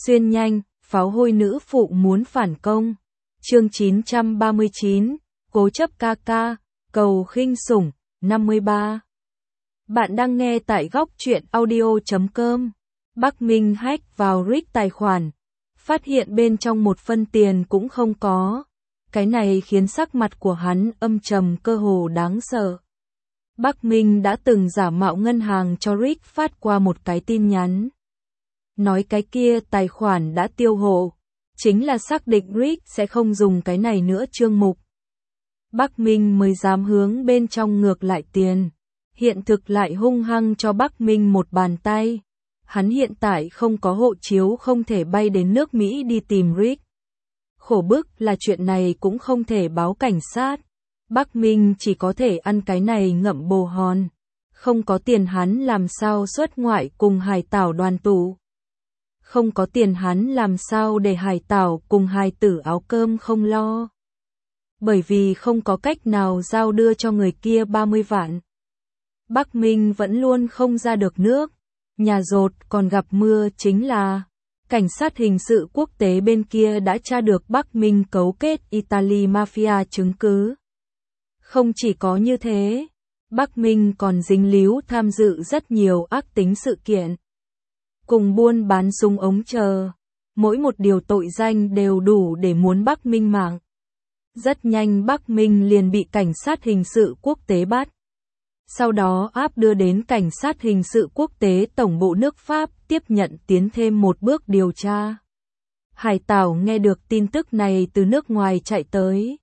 Xuyên nhanh, pháo hôi nữ phụ muốn phản công. Chương 939, cố chấp ca ca, cầu khinh sủng, 53. Bạn đang nghe tại góc truyện audio.com. Bắc Minh hack vào Rick tài khoản, phát hiện bên trong một phân tiền cũng không có. Cái này khiến sắc mặt của hắn âm trầm cơ hồ đáng sợ. Bắc Minh đã từng giả mạo ngân hàng cho Rick phát qua một cái tin nhắn. Nói cái kia tài khoản đã tiêu hộ, chính là xác định Rick sẽ không dùng cái này nữa chương mục. Bắc Minh mới dám hướng bên trong ngược lại tiền. Hiện thực lại hung hăng cho Bắc Minh một bàn tay. Hắn hiện tại không có hộ chiếu, không thể bay đến nước Mỹ đi tìm Rick. Khổ bức là chuyện này cũng không thể báo cảnh sát. Bắc Minh chỉ có thể ăn cái này ngậm bồ hòn. Không có tiền hắn làm sao xuất ngoại cùng Hải Tảo đoàn tụ. Không có tiền hắn làm sao để Hải Tảo cùng hài tử áo cơm không lo. Bởi vì không có cách nào giao đưa cho người kia 30 vạn. Bắc Minh vẫn luôn không ra được nước. Nhà rột còn gặp mưa chính là cảnh sát hình sự quốc tế bên kia đã tra được Bắc Minh cấu kết Italy Mafia chứng cứ. Không chỉ có như thế, Bắc Minh còn dính líu tham dự rất nhiều ác tính sự kiện. Cùng buôn bán súng ống chờ, mỗi một điều tội danh đều đủ để muốn Bắc Minh mạng. Rất nhanh Bắc Minh liền bị cảnh sát hình sự quốc tế bắt. Sau đó áp đưa đến cảnh sát hình sự quốc tế tổng bộ nước Pháp tiếp nhận tiến thêm một bước điều tra. Hải Tảo nghe được tin tức này từ nước ngoài chạy tới.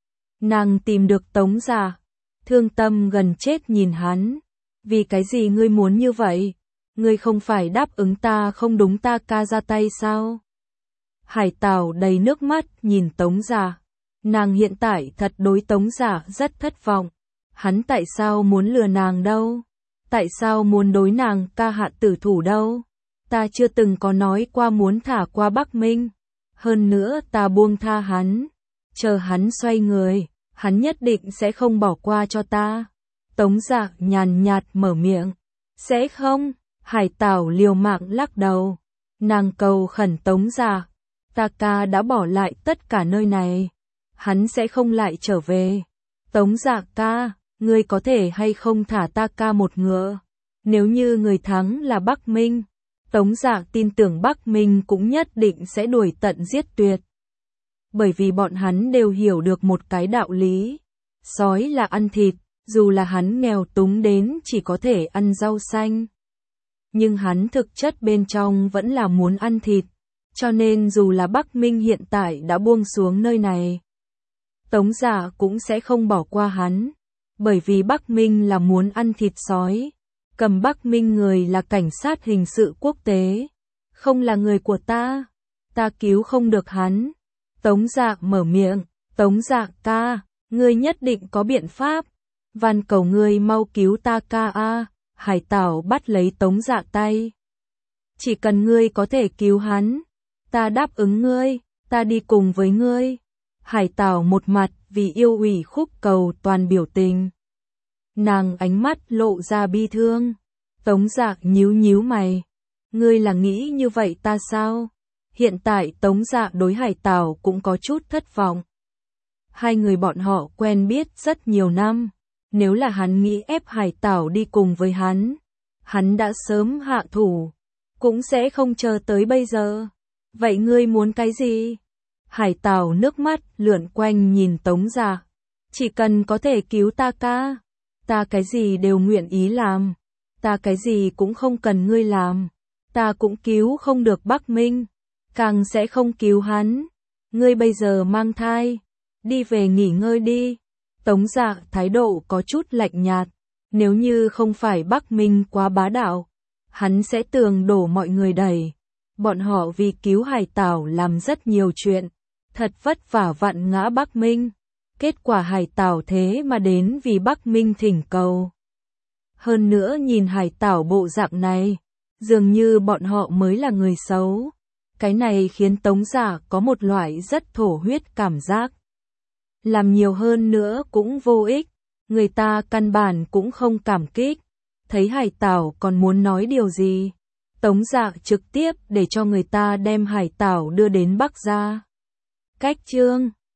Nàng tìm được Tống Giả, thương tâm gần chết nhìn hắn. Vì cái gì ngươi muốn như vậy? Ngươi không phải đáp ứng ta không đúng ta ca ra tay sao? Hải Tảo đầy nước mắt nhìn Tống Giả. Nàng hiện tại thật đối Tống Giả rất thất vọng. Hắn tại sao muốn lừa nàng đâu? Tại sao muốn đối nàng ca hạ tử thủ đâu? Ta chưa từng có nói qua muốn thả qua Bắc Minh. Hơn nữa ta buông tha hắn. Chờ hắn xoay người, hắn nhất định sẽ không bỏ qua cho ta. Tống Giả nhàn nhạt mở miệng. Sẽ không? Hải Tảo liều mạng lắc đầu. Nàng cầu khẩn Tống Giả. Ta ca đã bỏ lại tất cả nơi này. Hắn sẽ không lại trở về. Tống Giả ca, ngươi có thể hay không thả ta ca một ngựa? Nếu như người thắng là Bắc Minh, Tống Giả tin tưởng Bắc Minh cũng nhất định sẽ đuổi tận giết tuyệt. Bởi vì bọn hắn đều hiểu được một cái đạo lý. Sói là ăn thịt, dù là hắn nghèo túng đến chỉ có thể ăn rau xanh. Nhưng hắn thực chất bên trong vẫn là muốn ăn thịt. Cho nên dù là Bắc Minh hiện tại đã buông xuống nơi này, Tống Giả cũng sẽ không bỏ qua hắn. Bởi vì Bắc Minh là muốn ăn thịt sói. Cầm Bắc Minh người là cảnh sát hình sự quốc tế. Không là người của ta. Ta cứu không được hắn. Tống Giả mở miệng. Tống Giả ca, ngươi nhất định có biện pháp. Van cầu ngươi mau cứu ta ca a. Hải Tảo bắt lấy Tống Giả tay. Chỉ cần ngươi có thể cứu hắn, ta đáp ứng ngươi, ta đi cùng với ngươi. Hải Tảo một mặt vì yêu ủy khúc cầu toàn biểu tình. Nàng ánh mắt lộ ra bi thương. Tống Giả nhíu nhíu mày. Ngươi là nghĩ như vậy ta sao? Hiện tại Tống Giả đối Hải Tảo cũng có chút thất vọng. Hai người bọn họ quen biết rất nhiều năm. Nếu là hắn nghĩ ép Hải Tảo đi cùng với hắn đã sớm hạ thủ. Cũng sẽ không chờ tới bây giờ. Vậy ngươi muốn cái gì? Hải Tảo nước mắt lượn quanh nhìn Tống Giả. Chỉ cần có thể cứu ta ca, ta cái gì đều nguyện ý làm. Ta cái gì cũng không cần ngươi làm. Ta cũng cứu không được Bắc Minh, càng sẽ không cứu hắn. Ngươi bây giờ mang thai, đi về nghỉ ngơi đi. Tống Giả thái độ có chút lạnh nhạt. Nếu như không phải Bắc Minh quá bá đạo, hắn sẽ tường đổ mọi người đẩy. Bọn họ vì cứu Hải Tảo làm rất nhiều chuyện. Thật vất vả vặn ngã Bắc Minh. Kết quả Hải Tảo thế mà đến vì Bắc Minh thỉnh cầu. Hơn nữa nhìn Hải Tảo bộ dạng này, dường như bọn họ mới là người xấu. Cái này khiến Tống Giả có một loại rất thổ huyết cảm giác. Làm nhiều hơn nữa cũng vô ích. Người ta căn bản cũng không cảm kích. Thấy Hải Tảo còn muốn nói điều gì, Tống Dạ trực tiếp để cho người ta đem hải tảo đưa đến Bắc gia. Cách chương